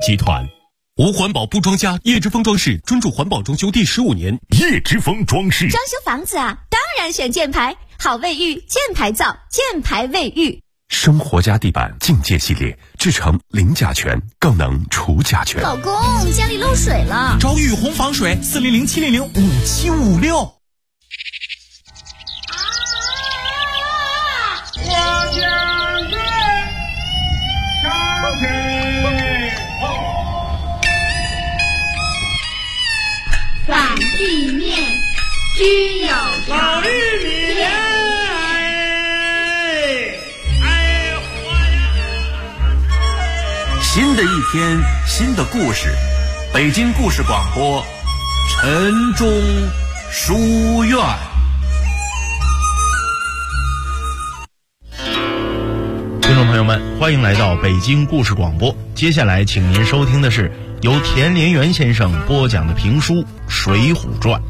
集团。无环保不装家，叶之峰装饰专注环保装修第15年。 叶之峰装饰装修房子啊，当然选箭牌，好卫浴，箭牌造，箭牌卫浴。 生活家地板境界系列制成零甲醛，更能除甲醛。 老公，家里漏水了， 找雨虹防水，400-700-5756。 我将军上天反地面居有常。 新的一天，新的故事，北京故事广播，晨钟书院。 听众朋友们，欢迎来到北京故事广播。接下来，请您收听的是由田连元先生播讲的评书《水浒传》。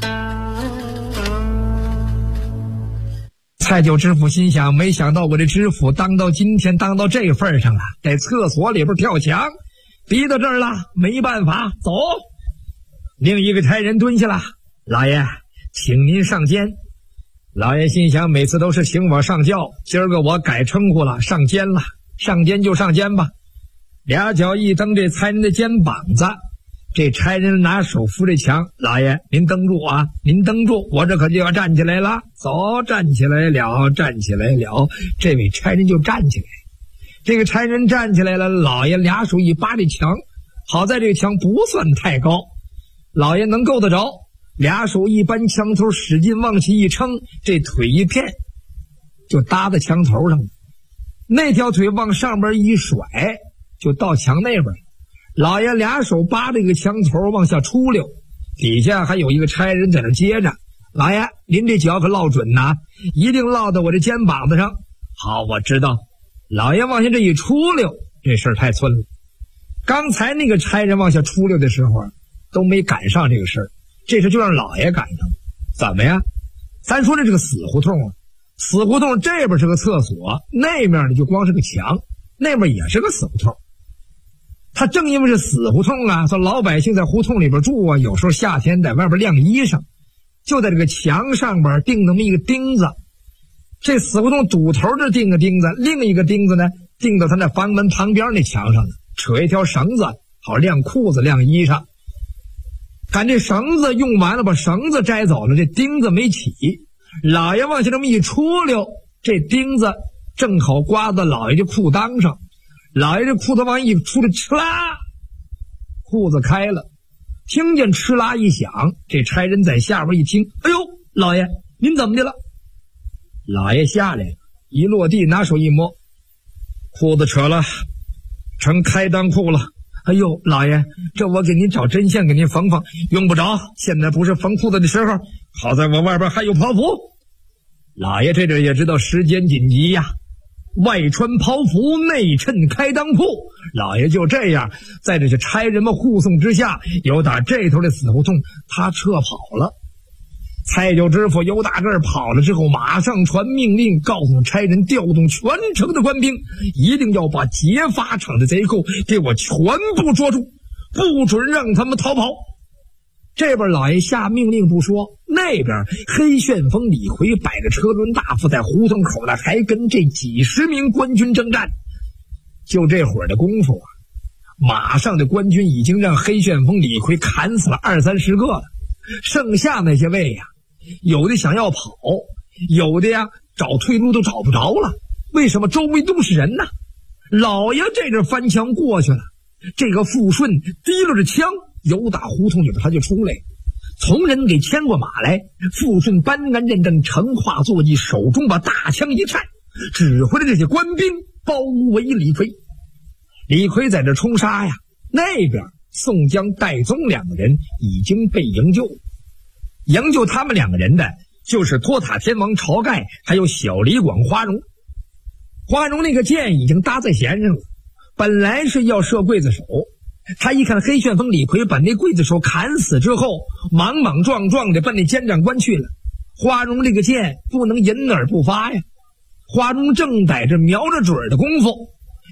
蔡九知府心想，没想到我这知府当到今天当到这份上了，在厕所里边跳墙，逼到这儿了，没办法，走。另一个差人蹲下了，老爷，请您上监。老爷心想，每次都是请我上轿，今儿个我改称呼了，上监了，上监就上监吧。俩脚一蹬这差人的肩膀子，这差人拿手扶着墙，老爷您蹬住啊，您蹬住，我这可就要站起来了。走，站起来了，站起来了，这位差人就站起来。这个差人站起来了，老爷俩手一扒这墙，好在这个墙不算太高，老爷能够得着，俩手一扳墙头，使劲往起一撑，这腿一片就搭在墙头上了，那条腿往上边一甩就到墙那边。老爷俩手扒这个墙头往下出溜，底下还有一个差人在那接着。老爷，您这脚可落准呐，一定落到我这肩膀子上。好，我知道。老爷往下这一出溜，这事儿太寸了。刚才那个差人往下出溜的时候都没赶上这个事儿，这事就让老爷赶上了。怎么呀？咱说这是个死胡同啊，死胡同这边是个厕所，那面呢就光是个墙，那边也是个死胡同。他正因为是死胡同啊，说老百姓在胡同里边住啊，有时候夏天在外边晾衣裳，就在这个墙上边钉那么一个钉子。这死胡同堵头这钉个钉子，另一个钉子呢钉到他那房门旁边那墙上呢，扯一条绳子好晾裤子晾衣裳。赶这绳子用完了，把绳子摘走了，这钉子没起，老爷往下这么一出溜，这钉子正好刮到老爷这裤裆上，老爷这裤子往一出来，哧啦，裤子开了，听见哧啦一响，这差人在下边一听，哎呦，老爷您怎么的了？老爷下来了，一落地拿手一摸，裤子扯了，成开裆裤了。哎呦，老爷，这我给您找针线给您缝缝。用不着，现在不是缝裤子的时候，好在我外边还有袍服。老爷这阵也知道时间紧急呀，外穿袍服，内衬开裆裤。老爷就这样在这些差人们护送之下，由打这头的死胡同他撤跑了。蔡九知府由大个儿跑了之后，马上传命令，告诉差人调动全城的官兵，一定要把劫法场的贼寇给我全部捉住，不准让他们逃跑。这边老爷下命令不说，那边黑旋风李逵摆着车轮大副在胡同口呢，还跟这几十名官军征战。就这会儿的功夫啊，马上的官军已经让黑旋风李逵砍死了20-30个了，剩下那些位呀，有的想要跑，有的呀找退路都找不着了。为什么？周围都是人呐。老爷这阵翻墙过去了，这个富顺提溜着枪由打胡同里边他就出来，从人给牵过马来。富顺班干认正，乘化坐骑，手中把大枪一颤，指挥着这些官兵包围李逵。李逵在这冲杀呀，那边宋江、戴宗两个人已经被营救。营救他们两个人的就是托塔天王晁盖，还有小李广花荣。花荣那个箭已经搭在弦上了，本来是要射刽子手，他一看黑旋风李逵把那刽子手砍死之后，莽莽撞撞的奔那监长官去了。花荣这个箭不能隐而不发呀，花荣正在这瞄着准的功夫，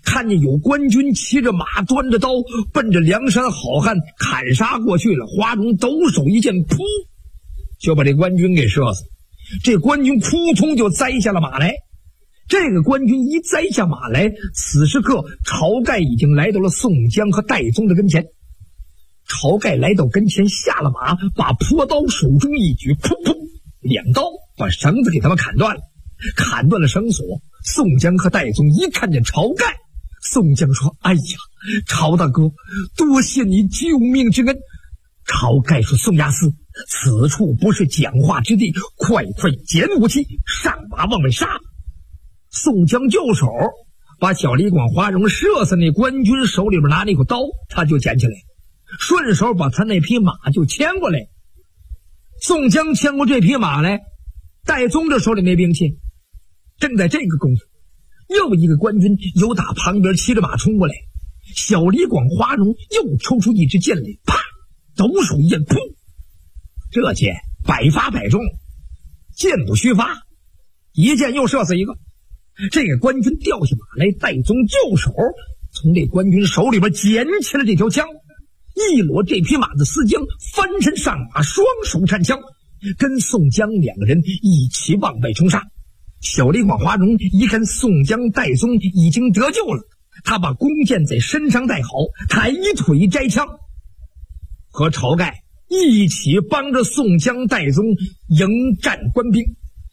看见有官军骑着马端着刀奔着梁山好汉砍杀过去了，花荣抖手一剑，噗，就把这官军给射死。这官军扑通就栽下了马来。这个官军一栽下马来，此时刻晁盖已经来到了宋江和戴宗的跟前。晁盖来到跟前，下了马，把朴刀手中一举，噗噗两刀把绳子给他们砍断了，砍断了绳索。宋江和戴宗一看见晁盖，宋江说：“哎呀，晁大哥，多谢你救命之恩。”晁盖说：“宋押司，此处不是讲话之地，快捡武器，上马往外杀。”宋江就手把小李广花荣射死那官军手里边拿那口刀，他就捡起来，顺手把他那匹马就牵过来。宋江牵过这匹马来，戴宗这手里没兵器。正在这个功夫，又一个官军由打旁边骑着马冲过来，小李广花荣又抽出一支箭来，啪，抖手一箭，噗，这箭百发百中，箭不虚发，一箭又射死一个。这个官军掉下马来，戴宗就手从这官军手里边捡起了这条枪，一裸这匹马的丝缰，翻身上马，双手搀枪，跟宋江两个人一起往外冲杀。小李广花荣一看宋江戴宗已经得救了，他把弓箭在身上带好，抬腿摘枪，和晁盖一起帮着宋江戴宗迎战官兵。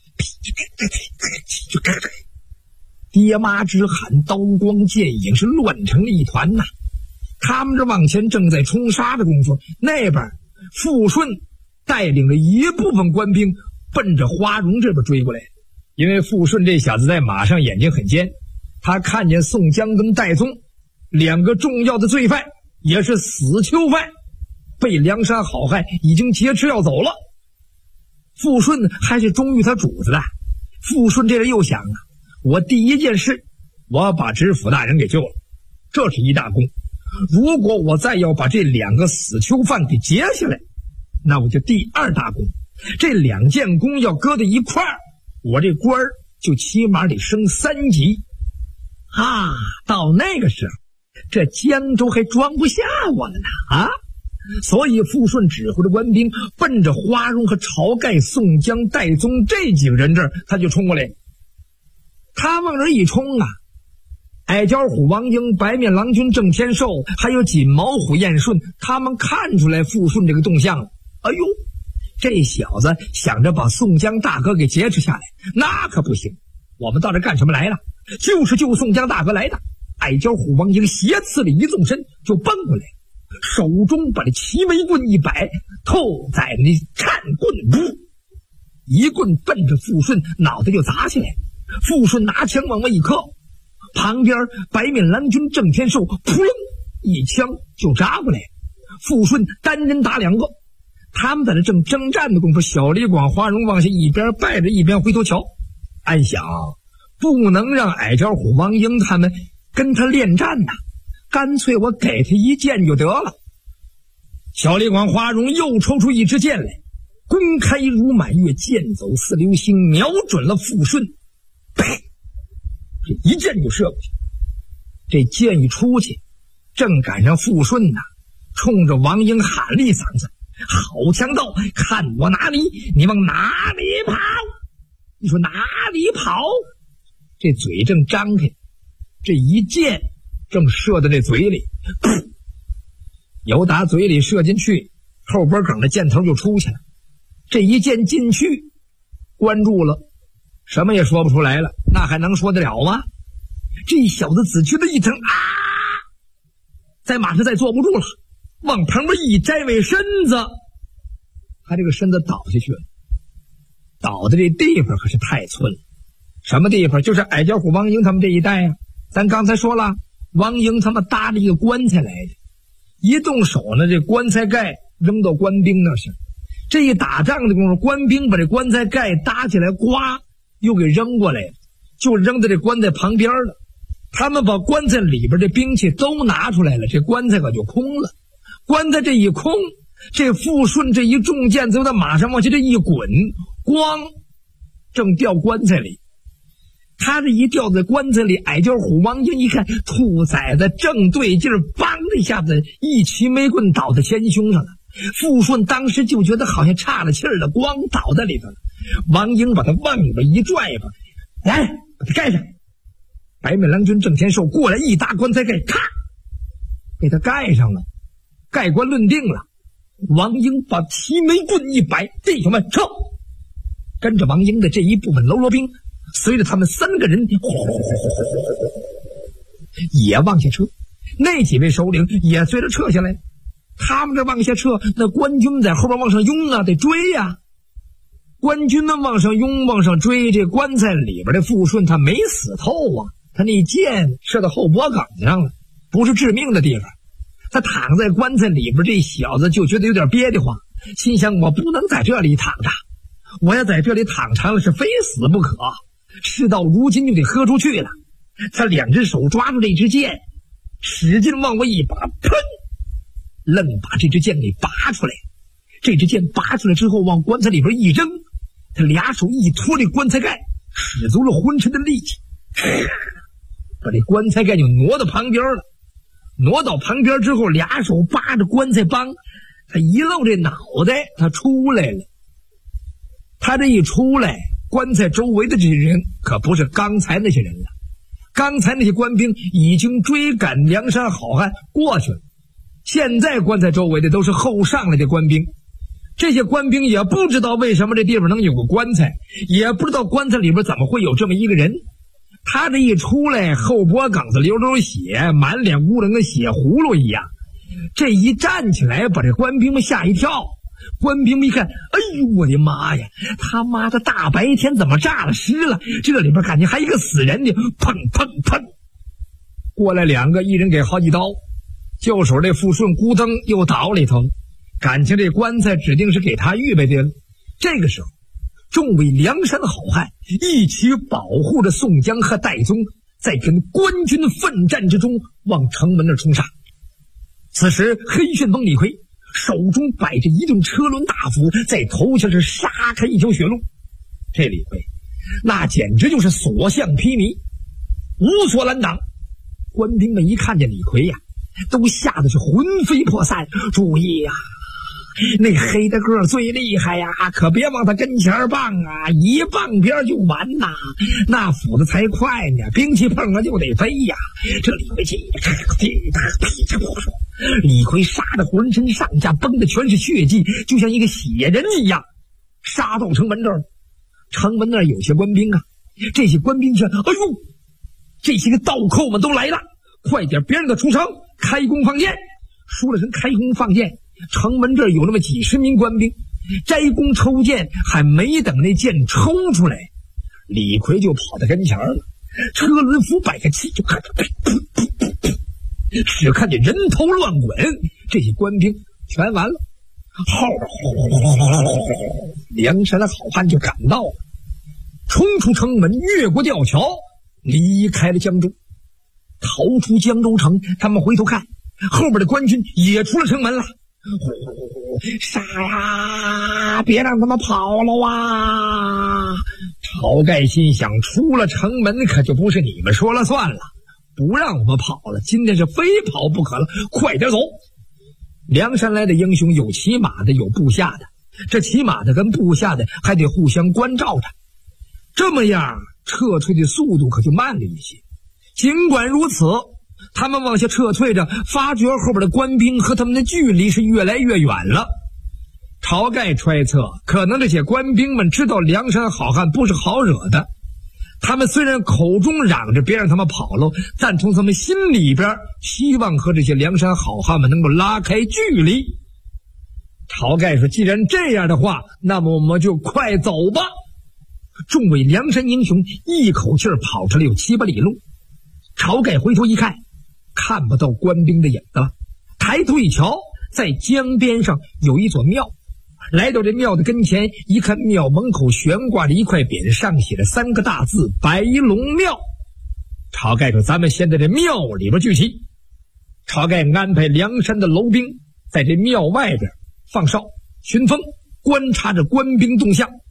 爹妈之喊，刀光剑影是乱成了一团呐。他们这往前正在冲杀的功夫，那边傅顺带领着一部分官兵奔着花荣这边追过来。因为傅顺这小子在马上眼睛很尖，他看见宋江跟戴宗两个重要的罪犯，也是死囚犯，被梁山好汉已经劫持要走了。傅顺还是忠于他主子的。傅顺这人又想啊，我第一件事我要把知府大人给救了，这是一大功。如果我再要把这两个死囚犯给劫下来，那我就第二大功。这两件功要搁在一块儿，我这官儿就起码得升3级啊！到那个时候，这江州还装不下我了呢啊！所以傅顺指挥着官兵奔着花荣和晁盖、宋江、戴宗这几个人这儿，他就冲过来。他往这一冲啊，矮脚虎王英、白面郎君郑天寿，还有锦毛虎燕顺，他们看出来傅顺这个动向了。哎呦，这小子想着把宋江大哥给劫持下来，那可不行。我们到这干什么来了？就是救宋江大哥来的。矮脚虎王英斜刺了一纵身就奔过来，手中把这齐眉棍一摆，透在那颤棍，噗，一棍奔着傅顺脑袋就砸下来。傅顺拿枪往外一磕，旁边白面郎君郑天寿扑棱一枪就扎过来。傅顺单人打两个，他们在这正征战的功夫，小李广花荣往下一边拜着一边回头瞧，暗想不能让矮脚虎王英他们跟他恋战呐，干脆我给他一箭就得了。小李广花荣又抽出一支箭来，弓开如满月，箭走似流星，瞄准了傅顺，呸！这一箭就射过去。这箭一出去，正赶上傅顺呐，冲着王英喊了一嗓子：“好强盗，看我哪里！你往哪里跑？”你说哪里跑？这嘴正张开，这一箭正射到这嘴里，由打嘴里射进去，后边梗的箭头就出去了。这一箭进去，关住了，什么也说不出来了，那还能说得了吗？这小子只觉得一疼啊，在马上再坐不住了，往旁边一摘尾身子，他这个身子倒下去了。倒的这地方可是太寸了。什么地方？就是矮脚虎王英他们这一带啊。咱刚才说了，王英他们搭了一个棺材来的，一动手呢，这棺材盖扔到官兵那是。这一打仗的功夫，官兵把这棺材盖搭起来，呱又给扔过来了，就扔在这棺材旁边了。他们把棺材里边的兵器都拿出来了，这棺材可就空了。棺材这一空，这傅顺这一中箭从他马上往下这一滚，咣正掉棺材里。 他这一掉在棺材里，矮脚虎王英一看兔崽子正对劲儿，梆的一下子一曲眉棍倒在前胸上了。傅顺当时就觉得好像岔了气儿了，光倒在里头了。王英把他往里边一拽吧，来把他盖上。白面郎君郑天寿过来一搭棺材盖，咔给他盖上了，盖棺论定了。王英把齐眉棍一摆，弟兄们撤！跟着王英的这一部分喽啰兵，随着他们3个人也往下撤，那几位首领也随着撤下来。他们这往下撤，那官军在后边往上拥啊，得追呀。官军们往上拥往上追，这棺材里边的傅顺他没死透啊，他那箭射到后脖梗子上了，不是致命的地方。他躺在棺材里边，这小子就觉得有点憋得慌，心想我不能在这里躺着，我要在这里躺长了是非死不可，事到如今就得喝出去了。他2只手抓住这支箭，使劲往我一拔，砰，愣把这支箭给拔出来。这支箭拔出来之后往棺材里边一扔，他2手一托这棺材盖，使足了浑身的力气，把这棺材盖就挪到旁边了。挪到旁边之后，2手扒着棺材帮，他一露这脑袋，他出来了。他这一出来，棺材周围的这些人可不是刚才那些人了，刚才那些官兵已经追赶梁山好汉过去了，现在棺材周围的都是后上来的官兵。这些官兵也不知道为什么这地方能有个棺材，也不知道棺材里边怎么会有这么一个人。他这一出来，后脖梗子流血，满脸污得跟血葫芦一样。这一站起来，把这官兵们吓一跳。官兵们一看，哎呦我的妈呀，他妈的大白天怎么炸了尸了？这里边感觉还一个死人呢！砰砰砰，过来2个，一人给好几刀。就手这傅顺咕噔又倒里头，感情这棺材指定是给他预备的了。这个时候，众位梁山好汉一起保护着宋江和戴宗，在跟官军奋战之中往城门那冲杀。此时黑旋风李逵手中摆着一顿车轮大斧，在头下是杀开一条血路。这李逵那简直就是所向披靡，无所拦挡。官兵们一看见李逵呀，都吓得是魂飞魄散。注意呀，那黑的个最厉害呀，可别往他跟前棒啊，一棒边就完呐，那斧子才快呢，兵器碰了就得飞呀。这李逵李逵杀的浑身上下崩的全是血迹，就像一个血人一样，杀到城门这儿。城门那儿有些官兵啊，这些官兵说，哎呦，这些个盗寇们都来了，快点别让他出城，开弓放箭。说了声开弓放箭，城门这儿有那么几十名官兵，摘弓抽箭，还没等那箭抽出来，李逵就跑到跟前了，车轮斧摆个气，就看着只看见人头乱滚，这些官兵全完了。梁山的好汉就赶到了，冲出城门，越过吊桥，离开了江州。逃出江州城，他们回头看，后边的官军也出了城门了。杀呀，别让他们跑了啊！晁盖心想，出了城门可就不是你们说了算了，不让我们跑了，今天是非跑不可了，快点走。梁山来的英雄有骑马的，有部下的，这骑马的跟部下的还得互相关照着，这么样撤退的速度可就慢了一些。尽管如此，他们往下撤退着，发觉后边的官兵和他们的距离是越来越远了。晁盖揣测，可能这些官兵们知道梁山好汉不是好惹的，他们虽然口中嚷着别让他们跑了，但从他们心里边希望和这些梁山好汉们能够拉开距离。晁盖说，既然这样的话，那么我们就快走吧。众位梁山英雄一口气跑出来有7、8里路。晁盖回头一看，看不到官兵的影子了，抬头一瞧，在江边上有一座庙。来到这庙的跟前，一看庙门口悬挂着一块匾，上写着3个大字白龙庙。晁盖说，咱们先在这庙里边聚齐。晁盖安排梁山的楼兵在这庙外边放哨巡风，观察着官兵动向。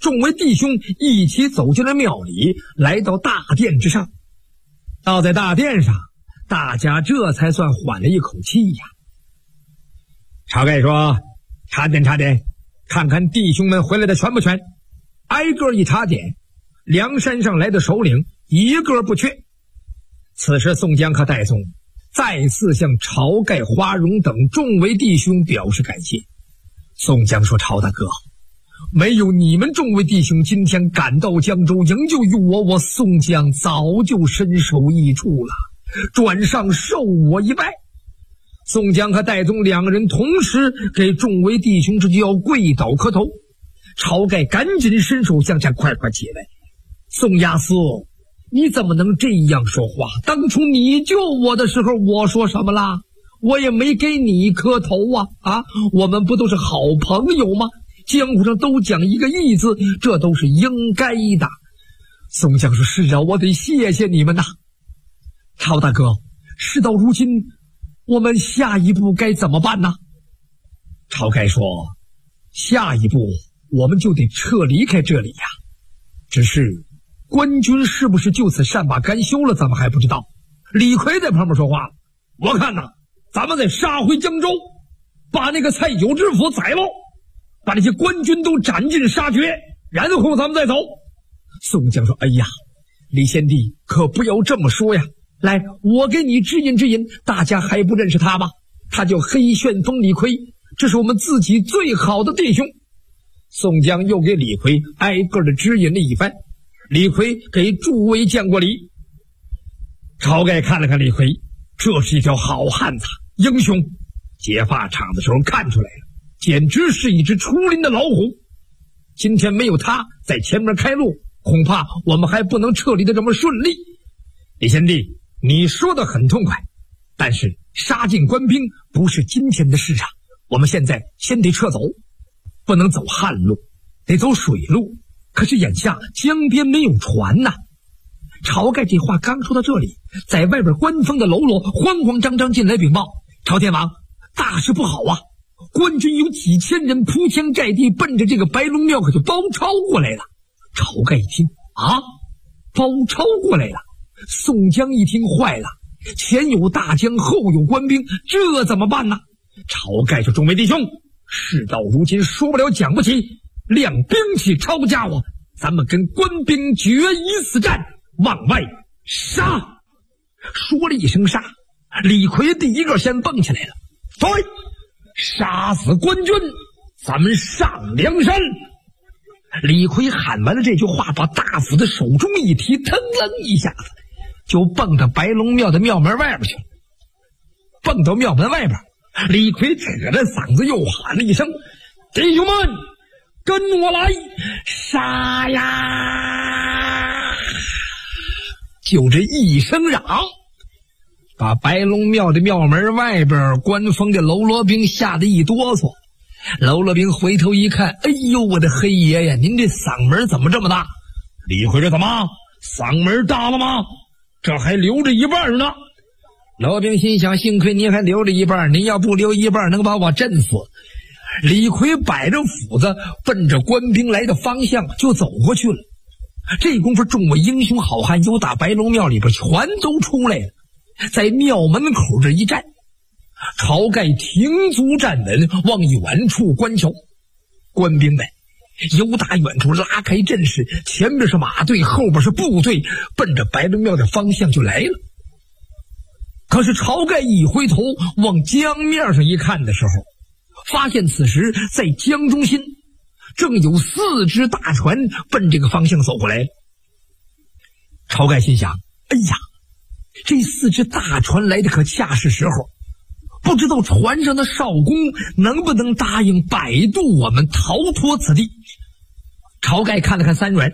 众位弟兄一起走进了庙里，来到大殿之上。到在大殿上，大家这才算缓了一口气呀。晁盖说：查点查点，看看弟兄们回来的全不全。挨个一查点，梁山上来的首领一个不缺。此时宋江和戴宗再次向晁盖、花荣等众位弟兄表示感谢。宋江说：晁大哥，没有你们众位弟兄今天赶到江州营救于我宋江早就身首异处了，转上受我一拜。宋江和戴宗两个人同时给众位弟兄之交跪倒磕头。晁盖赶紧伸手向下：快起来！宋押司，你怎么能这样说话？当初你救我的时候，我说什么啦？我也没给你磕头啊！我们不都是好朋友吗？江湖上都讲一个义字，这都是应该的。宋江说：是啊，我得谢谢你们呐。晁大哥，事到如今，我们下一步该怎么办呢？晁盖说：下一步我们就得撤离开这里呀。只是官军是不是就此善罢甘休了，咱们还不知道。李逵在旁边说话了：我看呐，咱们得杀回江州，把那个蔡九知府宰了，把那些官军都斩尽杀绝，然后咱们再走。宋江说：哎呀，李贤弟可不要这么说呀，来，我给你指引指引，大家还不认识他吗？他叫黑旋风李逵，这是我们自己最好的弟兄。宋江又给李逵挨个的指引了一番。李逵给诸位见过礼。晁盖看了看李逵，这是一条好汉子，英雄。解发场的时候看出来了，简直是一只出林的老虎。今天没有他在前面开路，恐怕我们还不能撤离的这么顺利。李贤弟，你说的很痛快，但是杀尽官兵不是今天的事啊。我们现在先得撤走，不能走旱路，得走水路。可是眼下江边没有船呐。晁盖这话刚说到这里，在外边官方的喽啰慌慌张张进来禀报：朝天王，大事不好啊！官军有几千人铺天盖地奔着这个白龙庙可就包抄过来了。晁盖一听啊，包抄过来了。宋江一听坏了，前有大江后有官兵，这怎么办呢？晁盖说：众位弟兄，事到如今说不了讲不起，亮兵器抄家伙，咱们跟官兵决一死战，往外杀。说了一声杀，李逵第一个先蹦起来了：对，杀死官军，咱们上梁山。李逵喊完了这句话，把大斧子手中一提，腾楞一下子就蹦到白龙庙的庙门外边去了。蹦到庙门外边，李逵扯着嗓子又喊了一声：弟兄们，跟我来杀呀！就这一声嚷，把白龙庙的庙门外边官方的喽啰兵吓得一哆嗦。喽啰兵回头一看，哎呦，我的黑爷呀，您这嗓门怎么这么大？李逵说：怎么嗓门大了吗？这还留着一半呢。老兵心想，幸亏您还留着一半，您要不留一半能把我震死。李逵摆着斧子奔着官兵来的方向就走过去了。这功夫众位英雄好汉又打白龙庙里边全都出来了，在庙门口这一站，晁盖停足站稳，往远处观瞧。官兵们由打远处拉开阵势，前面是马队，后边是部队，奔着白龙庙的方向就来了。可是晁盖一回头往江面上一看的时候，发现此时在江中心正有4只大船奔这个方向走过来。晁盖心想：哎呀，这4只大船来的可恰是时候，不知道船上的少公能不能答应摆渡我们逃脱此地。晁盖看了看三阮，